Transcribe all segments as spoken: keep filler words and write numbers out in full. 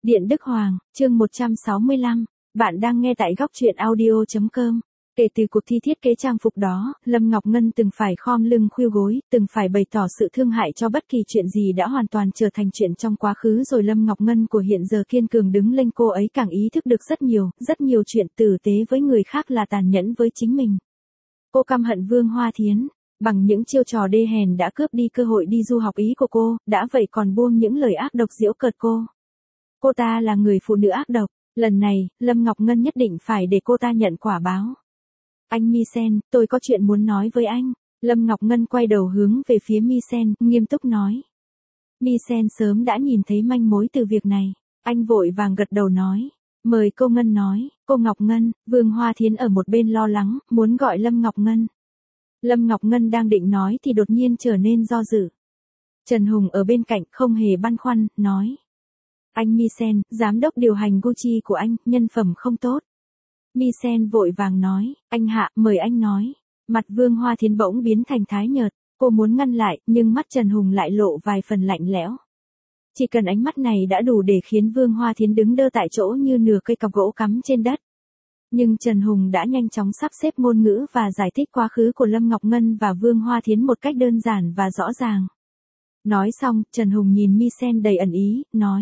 Điện Đức Hoàng, chương một trăm sáu mươi lăm. Bạn đang nghe tại góc truyện audio chấm com. Kể từ cuộc thi thiết kế trang phục đó, Lâm Ngọc Ngân từng phải khom lưng khuỵu gối, từng phải bày tỏ sự thương hại cho bất kỳ chuyện gì đã hoàn toàn trở thành chuyện trong quá khứ rồi. Lâm Ngọc Ngân của hiện giờ kiên cường đứng lên, cô ấy càng ý thức được rất nhiều, rất nhiều chuyện tử tế với người khác là tàn nhẫn với chính mình. Cô căm hận Vương Hoa Thiến, bằng những chiêu trò đê hèn đã cướp đi cơ hội đi du học Ý của cô, đã vậy còn buông những lời ác độc giễu cợt cô. Cô ta là người phụ nữ ác độc, lần này, Lâm Ngọc Ngân nhất định phải để cô ta nhận quả báo. Anh Mi-sen, tôi có chuyện muốn nói với anh. Lâm Ngọc Ngân quay đầu hướng về phía Mi-sen, nghiêm túc nói. Mi-sen sớm đã nhìn thấy manh mối từ việc này. Anh vội vàng gật đầu nói. Mời cô Ngân nói. Cô Ngọc Ngân, Vương Hoa Thiến ở một bên lo lắng, muốn gọi Lâm Ngọc Ngân. Lâm Ngọc Ngân đang định nói thì đột nhiên trở nên do dự. Trần Hùng ở bên cạnh không hề băn khoăn, nói. Anh Mi-sen, giám đốc điều hành Gucci của anh, nhân phẩm không tốt. Mi-sen vội vàng nói, anh Hạ, mời anh nói. Mặt Vương Hoa Thiến bỗng biến thành tái nhợt, cô muốn ngăn lại, nhưng mắt Trần Hùng lại lộ vài phần lạnh lẽo. Chỉ cần ánh mắt này đã đủ để khiến Vương Hoa Thiến đứng đơ tại chỗ như nửa cây cọc gỗ cắm trên đất. Nhưng Trần Hùng đã nhanh chóng sắp xếp ngôn ngữ và giải thích quá khứ của Lâm Ngọc Ngân và Vương Hoa Thiến một cách đơn giản và rõ ràng. Nói xong, Trần Hùng nhìn Mi-sen đầy ẩn ý, nói.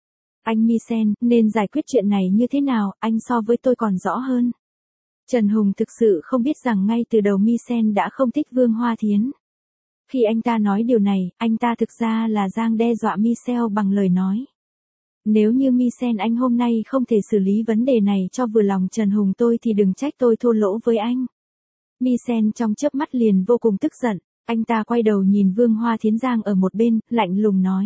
Anh Mi-sen, nên giải quyết chuyện này như thế nào, anh so với tôi còn rõ hơn. Trần Hùng thực sự không biết rằng ngay từ đầu Mi-sen đã không thích Vương Hoa Thiến. Khi anh ta nói điều này, anh ta thực ra là đang đe dọa Mi-sen bằng lời nói. Nếu như Mi-sen anh hôm nay không thể xử lý vấn đề này cho vừa lòng Trần Hùng tôi thì đừng trách tôi thô lỗ với anh. Mi-sen trong chớp mắt liền vô cùng tức giận, anh ta quay đầu nhìn Vương Hoa Thiến đang ở một bên, lạnh lùng nói.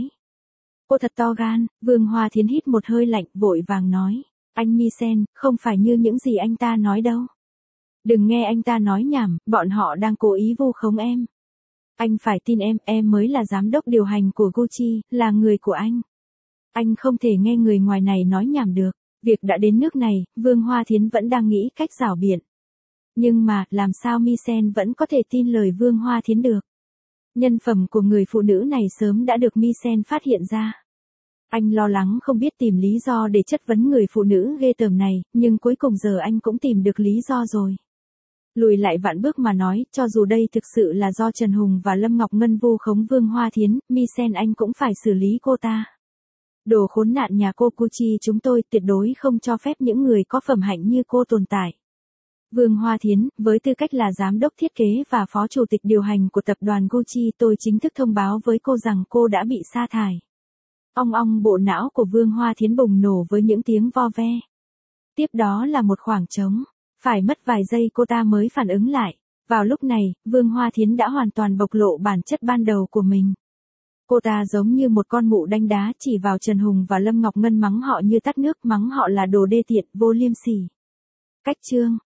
Cô thật to gan. Vương Hoa Thiến hít một hơi lạnh, vội vàng nói. Anh Mi-sen, không phải như những gì anh ta nói đâu. Đừng nghe anh ta nói nhảm, bọn họ đang cố ý vu khống em. Anh phải tin em, em mới là giám đốc điều hành của Gucci, là người của anh. Anh không thể nghe người ngoài này nói nhảm được. Việc đã đến nước này, Vương Hoa Thiến vẫn đang nghĩ cách giảo biện. Nhưng mà, làm sao Mi-sen vẫn có thể tin lời Vương Hoa Thiến được? Nhân phẩm của người phụ nữ này sớm đã được Mi-sen phát hiện ra. Anh lo lắng không biết tìm lý do để chất vấn người phụ nữ ghê tởm này, nhưng cuối cùng giờ anh cũng tìm được lý do rồi. Lùi lại vạn bước mà nói, cho dù đây thực sự là do Trần Hùng và Lâm Ngọc Ngân vu khống Vương Hoa Thiến, Mi-sen anh cũng phải xử lý cô ta. Đồ khốn nạn nhà cô Gucci chúng tôi tuyệt đối không cho phép những người có phẩm hạnh như cô tồn tại. Vương Hoa Thiến, với tư cách là giám đốc thiết kế và phó chủ tịch điều hành của tập đoàn Gucci, tôi chính thức thông báo với cô rằng cô đã bị sa thải. Ong ong, bộ não của Vương Hoa Thiến bùng nổ với những tiếng vo ve. Tiếp đó là một khoảng trống. Phải mất vài giây cô ta mới phản ứng lại. Vào lúc này, Vương Hoa Thiến đã hoàn toàn bộc lộ bản chất ban đầu của mình. Cô ta giống như một con mụ đánh đá chỉ vào Trần Hùng và Lâm Ngọc Ngân, mắng họ như tắt nước, mắng họ là đồ đê tiện, vô liêm sỉ. Cách chương.